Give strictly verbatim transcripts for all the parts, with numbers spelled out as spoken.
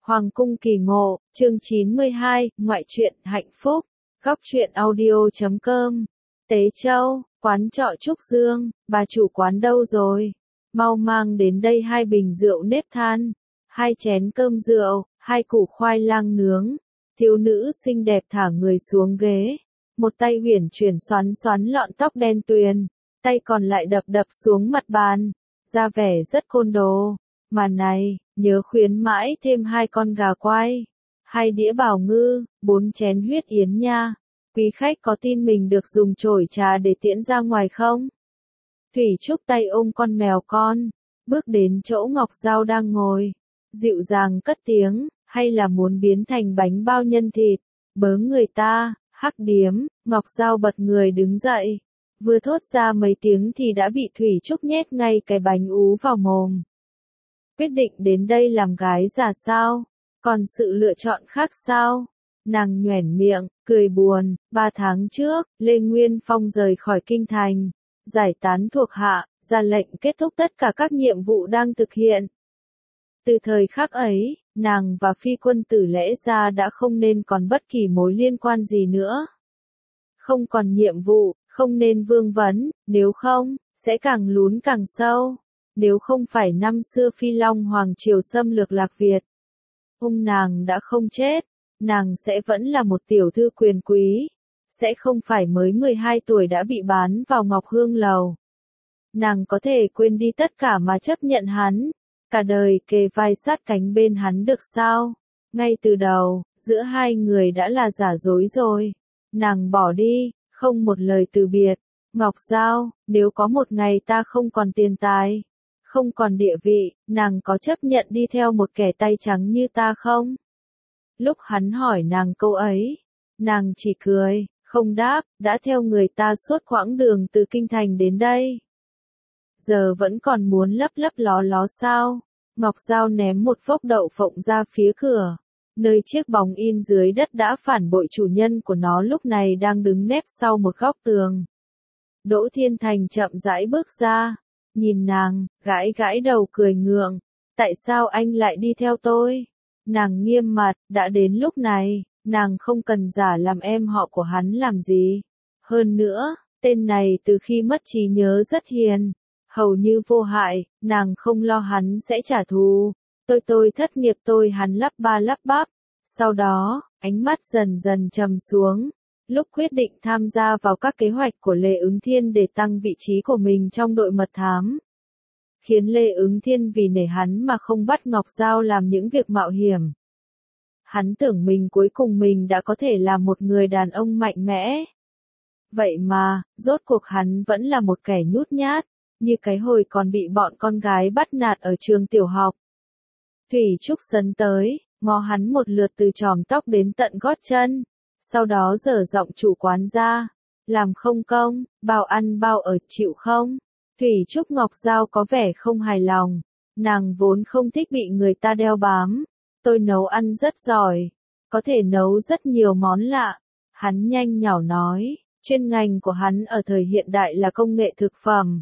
Hoàng cung kỳ ngộ, chương chín mươi hai, ngoại truyện hạnh phúc, góc truyện audio chấm com. Tế Châu, quán trọ Trúc Dương, bà chủ quán đâu rồi? Mau mang đến đây hai bình rượu nếp than, hai chén cơm rượu, hai củ khoai lang nướng. Thiếu nữ xinh đẹp thả người xuống ghế, một tay uyển chuyển xoắn xoắn lọn tóc đen tuyền, tay còn lại đập đập xuống mặt bàn, ra vẻ rất côn đồ. Mà này, nhớ khuyến mãi thêm hai con gà quay, hai đĩa bào ngư, bốn chén huyết yến nha. Quý khách có tin mình được dùng chổi trà để tiễn ra ngoài không? Thủy Trúc tay ôm con mèo con, bước đến chỗ Ngọc Giao đang ngồi, dịu dàng cất tiếng, hay là muốn biến thành bánh bao nhân thịt, bớ người ta, hắc điếm. Ngọc Giao bật người đứng dậy, vừa thốt ra mấy tiếng thì đã bị Thủy Trúc nhét ngay cái bánh ú vào mồm. Quyết định đến đây làm gái già sao? Còn sự lựa chọn khác sao? Nàng nhoẻn miệng, cười buồn. Ba tháng trước, Lê Nguyên Phong rời khỏi kinh thành, giải tán thuộc hạ, ra lệnh kết thúc tất cả các nhiệm vụ đang thực hiện. Từ thời khắc ấy, nàng và phi quân tử lẽ ra đã không nên còn bất kỳ mối liên quan gì nữa. Không còn nhiệm vụ, không nên vương vấn, nếu không, sẽ càng lún càng sâu. Nếu không phải năm xưa Phi Long Hoàng Triều xâm lược Lạc Việt, ông nàng đã không chết, nàng sẽ vẫn là một tiểu thư quyền quý, sẽ không phải mới mười hai tuổi đã bị bán vào Ngọc Hương Lầu. Nàng có thể quên đi tất cả mà chấp nhận hắn, cả đời kề vai sát cánh bên hắn được sao? Ngay từ đầu, giữa hai người đã là giả dối rồi. Nàng bỏ đi, không một lời từ biệt. Ngọc Giao, nếu có một ngày ta không còn tiền tài, không còn địa vị, nàng có chấp nhận đi theo một kẻ tay trắng như ta không? Lúc hắn hỏi nàng câu ấy, nàng chỉ cười, không đáp, đã theo người ta suốt quãng đường từ kinh thành đến đây. Giờ vẫn còn muốn lấp lấp ló ló sao? Ngọc Giao ném một phốc đậu phộng ra phía cửa, nơi chiếc bóng in dưới đất đã phản bội chủ nhân của nó lúc này đang đứng nép sau một góc tường. Đỗ Thiên Thành chậm rãi bước ra, nhìn nàng, gãi gãi đầu cười ngượng. Tại sao anh lại đi theo tôi? Nàng nghiêm mặt, đã đến lúc này, nàng không cần giả làm em họ của hắn làm gì. Hơn nữa, tên này từ khi mất trí nhớ rất hiền, hầu như vô hại, nàng không lo hắn sẽ trả thù. Tôi tôi thất nghiệp tôi hắn lắp ba lắp bắp. Sau đó, ánh mắt dần dần trầm xuống. Lúc quyết định tham gia vào các kế hoạch của Lê Ứng Thiên để tăng vị trí của mình trong đội mật thám, khiến Lê Ứng Thiên vì nể hắn mà không bắt Ngọc Giao làm những việc mạo hiểm. Hắn tưởng mình cuối cùng mình đã có thể là một người đàn ông mạnh mẽ. Vậy mà, rốt cuộc hắn vẫn là một kẻ nhút nhát, như cái hồi còn bị bọn con gái bắt nạt ở trường tiểu học. Thủy Trúc sấn tới, ngó hắn một lượt từ chòm tóc đến tận gót chân. Sau đó dở giọng chủ quán ra, làm không công, bao ăn bao ở chịu không? Thủy Trúc Ngọc Giao có vẻ không hài lòng, nàng vốn không thích bị người ta đeo bám. Tôi nấu ăn rất giỏi, có thể nấu rất nhiều món lạ. Hắn nhanh nhảu nói, chuyên ngành của hắn ở thời hiện đại là công nghệ thực phẩm.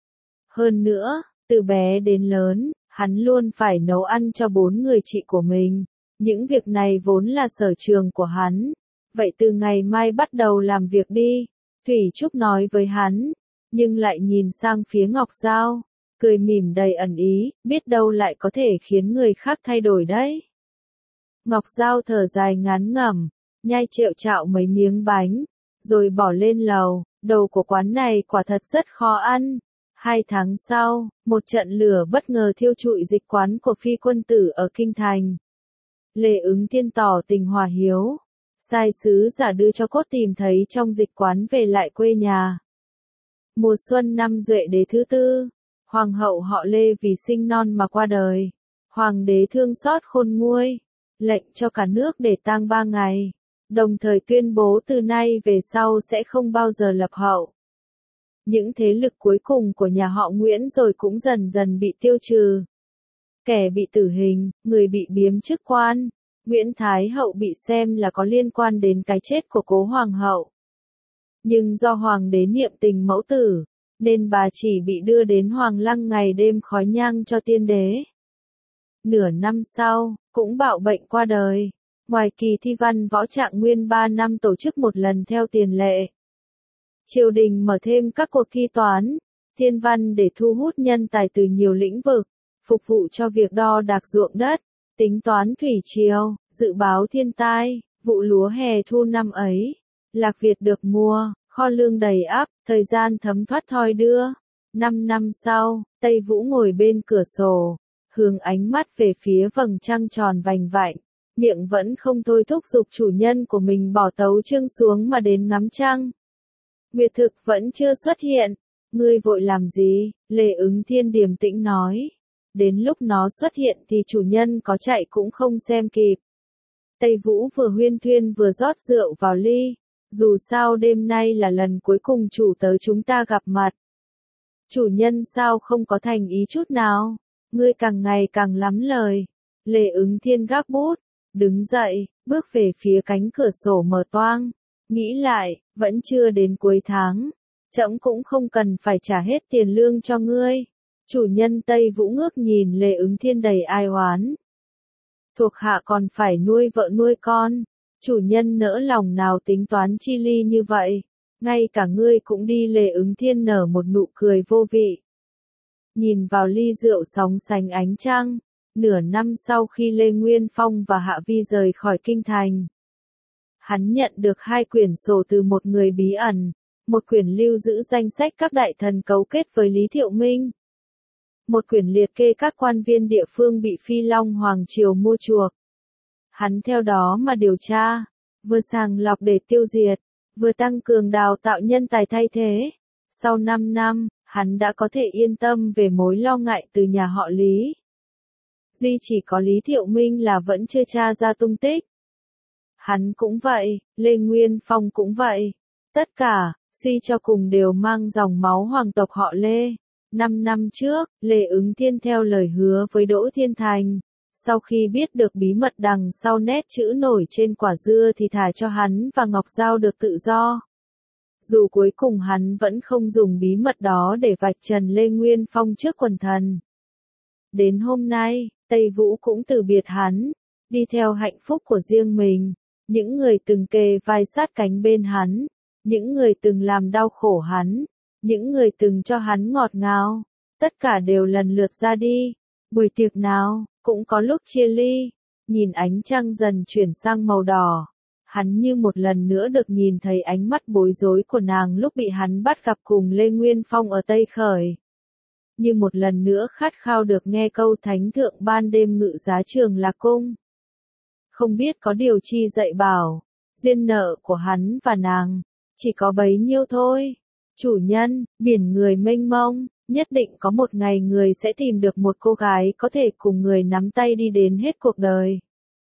Hơn nữa, từ bé đến lớn, hắn luôn phải nấu ăn cho bốn người chị của mình. Những việc này vốn là sở trường của hắn. Vậy từ ngày mai bắt đầu làm việc đi, Thủy Trúc nói với hắn, nhưng lại nhìn sang phía Ngọc Giao, cười mỉm đầy ẩn ý, biết đâu lại có thể khiến người khác thay đổi đấy. Ngọc Giao thở dài ngán ngẩm, nhai trệu trạo mấy miếng bánh, rồi bỏ lên lầu. Đầu của quán này quả thật rất khó ăn. Hai tháng sau, một trận lửa bất ngờ thiêu trụi dịch quán của phi quân tử ở kinh thành. Lê Ứng Thiên tỏ tình hòa hiếu, sai sứ giả đưa cho cốt tìm thấy trong dịch quán về lại quê nhà. Mùa xuân năm Duệ đế thứ tư, hoàng hậu họ Lê vì sinh non mà qua đời. Hoàng đế thương xót khôn nguôi, lệnh cho cả nước để tang ba ngày, đồng thời tuyên bố từ nay về sau sẽ không bao giờ lập hậu. Những thế lực cuối cùng của nhà họ Nguyễn rồi cũng dần dần bị tiêu trừ. Kẻ bị tử hình, người bị biếm chức quan. Nguyễn Thái Hậu bị xem là có liên quan đến cái chết của cố hoàng hậu. Nhưng do hoàng đế niệm tình mẫu tử, nên bà chỉ bị đưa đến Hoàng Lăng ngày đêm khói nhang cho tiên đế. Nửa năm sau, cũng bạo bệnh qua đời. Ngoài kỳ thi văn võ trạng nguyên ba năm tổ chức một lần theo tiền lệ. Triều đình mở thêm các cuộc thi toán, thiên văn để thu hút nhân tài từ nhiều lĩnh vực, phục vụ cho việc đo đạc ruộng đất, tính toán thủy triều, dự báo thiên tai, vụ lúa hè thu năm ấy. Lạc Việt được mua, kho lương đầy ắp, thời gian thấm thoát thoi đưa. Năm năm sau, Tây Vũ ngồi bên cửa sổ, hướng ánh mắt về phía vầng trăng tròn vành vạnh, miệng vẫn không thôi thúc giục chủ nhân của mình bỏ tấu chương xuống mà đến ngắm trăng. Nguyệt thực vẫn chưa xuất hiện, ngươi vội làm gì? Lê Ứng Thiên điềm tĩnh nói. Đến lúc nó xuất hiện thì chủ nhân có chạy cũng không xem kịp. Tây Vũ vừa huyên thuyên vừa rót rượu vào ly. Dù sao đêm nay là lần cuối cùng chủ tớ chúng ta gặp mặt. Chủ nhân sao không có thành ý chút nào? Ngươi càng ngày càng lắm lời. Lê Ứng Thiên gác bút, đứng dậy, bước về phía cánh cửa sổ mở toang. Nghĩ lại, vẫn chưa đến cuối tháng. Trẫm cũng không cần phải trả hết tiền lương cho ngươi. Chủ nhân Tây Vũ ngước nhìn Lê Ứng Thiên đầy ai oán. Thuộc hạ còn phải nuôi vợ nuôi con. Chủ nhân nỡ lòng nào tính toán chi ly như vậy. Ngay cả ngươi cũng đi. Lê Ứng Thiên nở một nụ cười vô vị. Nhìn vào ly rượu sóng sánh ánh trăng. Nửa năm sau khi Lê Nguyên Phong và Hạ Vi rời khỏi kinh thành. Hắn nhận được hai quyển sổ từ một người bí ẩn. Một quyển lưu giữ danh sách các đại thần cấu kết với Lý Thiệu Minh. Một quyển liệt kê các quan viên địa phương bị Phi Long Hoàng Triều mua chuộc. Hắn theo đó mà điều tra, vừa sàng lọc để tiêu diệt, vừa tăng cường đào tạo nhân tài thay thế. Sau năm năm, hắn đã có thể yên tâm về mối lo ngại từ nhà họ Lý. Duy chỉ có Lý Thiệu Minh là vẫn chưa tra ra tung tích. Hắn cũng vậy, Lê Nguyên Phong cũng vậy. Tất cả, suy cho cùng đều mang dòng máu hoàng tộc họ Lê. Năm năm trước, Lê Ứng Thiên theo lời hứa với Đỗ Thiên Thành. Sau khi biết được bí mật đằng sau nét chữ nổi trên quả dưa thì thả cho hắn và Ngọc Giao được tự do. Dù cuối cùng hắn vẫn không dùng bí mật đó để vạch trần Lê Nguyên Phong trước quần thần. Đến hôm nay, Tây Vũ cũng từ biệt hắn, đi theo hạnh phúc của riêng mình. Những người từng kề vai sát cánh bên hắn, những người từng làm đau khổ hắn, những người từng cho hắn ngọt ngào, tất cả đều lần lượt ra đi. Buổi tiệc nào, cũng có lúc chia ly, nhìn ánh trăng dần chuyển sang màu đỏ. Hắn như một lần nữa được nhìn thấy ánh mắt bối rối của nàng lúc bị hắn bắt gặp cùng Lê Nguyên Phong ở Tây Khởi. Như một lần nữa khát khao được nghe câu thánh thượng ban đêm ngự giá Trường Lạc Cung. Không biết có điều chi dạy bảo, duyên nợ của hắn và nàng, chỉ có bấy nhiêu thôi. Chủ nhân, biển người mênh mông, nhất định có một ngày người sẽ tìm được một cô gái có thể cùng người nắm tay đi đến hết cuộc đời.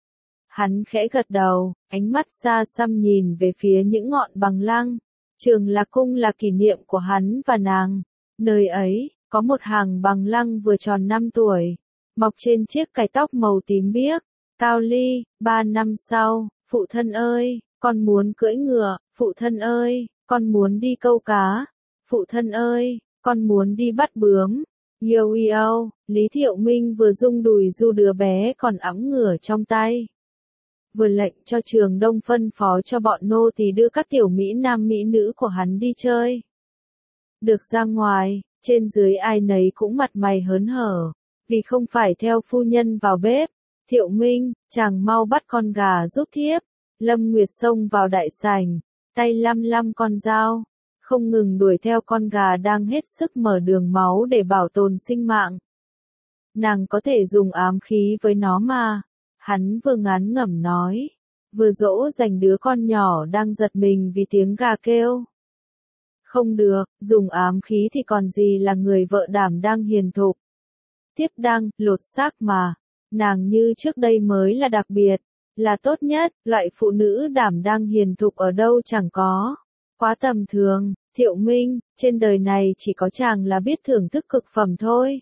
Hắn khẽ gật đầu, ánh mắt xa xăm nhìn về phía những ngọn bằng lăng. Trường Lạc Cung là kỷ niệm của hắn và nàng. Nơi ấy, có một hàng bằng lăng vừa tròn năm tuổi, mọc trên chiếc cài tóc màu tím biếc. Cao Ly, ba năm sau, phụ thân ơi, con muốn cưỡi ngựa, phụ thân ơi, con muốn đi câu cá, phụ thân ơi, con muốn đi bắt bướm. Yo yo, Lý Thiệu Minh vừa rung đùi du đứa bé còn ẵm ngửa trong tay. Vừa lệnh cho Trường Đông phân phó cho bọn nô tỳ đưa các tiểu mỹ nam mỹ nữ của hắn đi chơi. Được ra ngoài, trên dưới ai nấy cũng mặt mày hớn hở, vì không phải theo phu nhân vào bếp. Thiệu Minh, chàng mau bắt con gà giúp thiếp. Lâm Nguyệt xông vào đại sảnh, tay lăm lăm con dao, không ngừng đuổi theo con gà đang hết sức mở đường máu để bảo tồn sinh mạng. Nàng có thể dùng ám khí với nó mà. Hắn vừa ngán ngẩm nói, vừa dỗ dành đứa con nhỏ đang giật mình vì tiếng gà kêu. Không được, dùng ám khí thì còn gì là người vợ đảm đang hiền thục. Tiếp đăng, lột xác mà. Nàng như trước đây mới là đặc biệt, là tốt nhất, loại phụ nữ đảm đang hiền thục ở đâu chẳng có. Quá tầm thường, Thiệu Minh, trên đời này chỉ có chàng là biết thưởng thức cực phẩm thôi.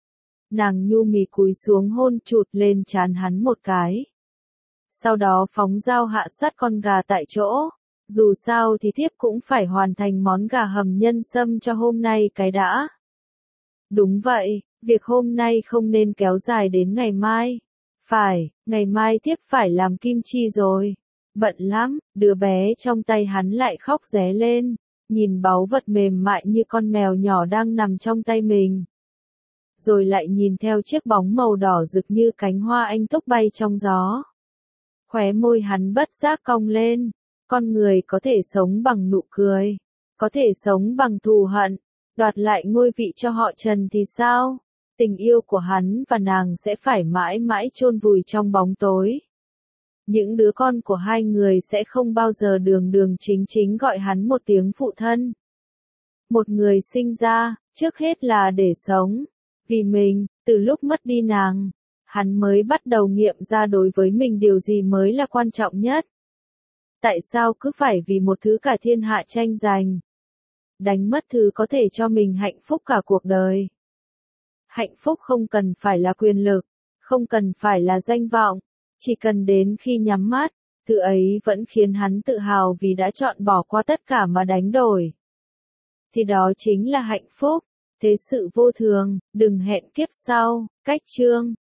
Nàng nhu mì cúi xuống hôn chụt lên trán hắn một cái. Sau đó phóng dao hạ sát con gà tại chỗ. Dù sao thì thiếp cũng phải hoàn thành món gà hầm nhân sâm cho hôm nay cái đã. Đúng vậy, Việc hôm nay không nên kéo dài đến ngày mai. Phải, ngày mai tiếp phải làm kim chi rồi. Bận lắm, đứa bé trong tay hắn lại khóc ré lên, nhìn báu vật mềm mại như con mèo nhỏ đang nằm trong tay mình. Rồi lại nhìn theo chiếc bóng màu đỏ rực như cánh hoa anh túc bay trong gió. Khóe môi hắn bất giác cong lên, con người có thể sống bằng nụ cười, có thể sống bằng thù hận, đoạt lại ngôi vị cho họ Trần thì sao? Tình yêu của hắn và nàng sẽ phải mãi mãi chôn vùi trong bóng tối. Những đứa con của hai người sẽ không bao giờ đường đường chính chính gọi hắn một tiếng phụ thân. Một người sinh ra, trước hết là để sống. Vì mình, từ lúc mất đi nàng, hắn mới bắt đầu nghiệm ra đối với mình điều gì mới là quan trọng nhất. Tại sao cứ phải vì một thứ cả thiên hạ tranh giành? Đánh mất thứ có thể cho mình hạnh phúc cả cuộc đời. Hạnh phúc không cần phải là quyền lực, không cần phải là danh vọng, chỉ cần đến khi nhắm mắt, thứ ấy vẫn khiến hắn tự hào vì đã chọn bỏ qua tất cả mà đánh đổi. Thì đó chính là hạnh phúc. Thế sự vô thường, đừng hẹn kiếp sau. Cách chương